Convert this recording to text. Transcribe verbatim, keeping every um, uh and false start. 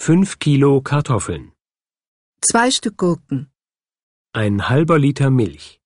fünf Kilo Kartoffeln, zwei Stück Gurken, ein halber Liter Milch,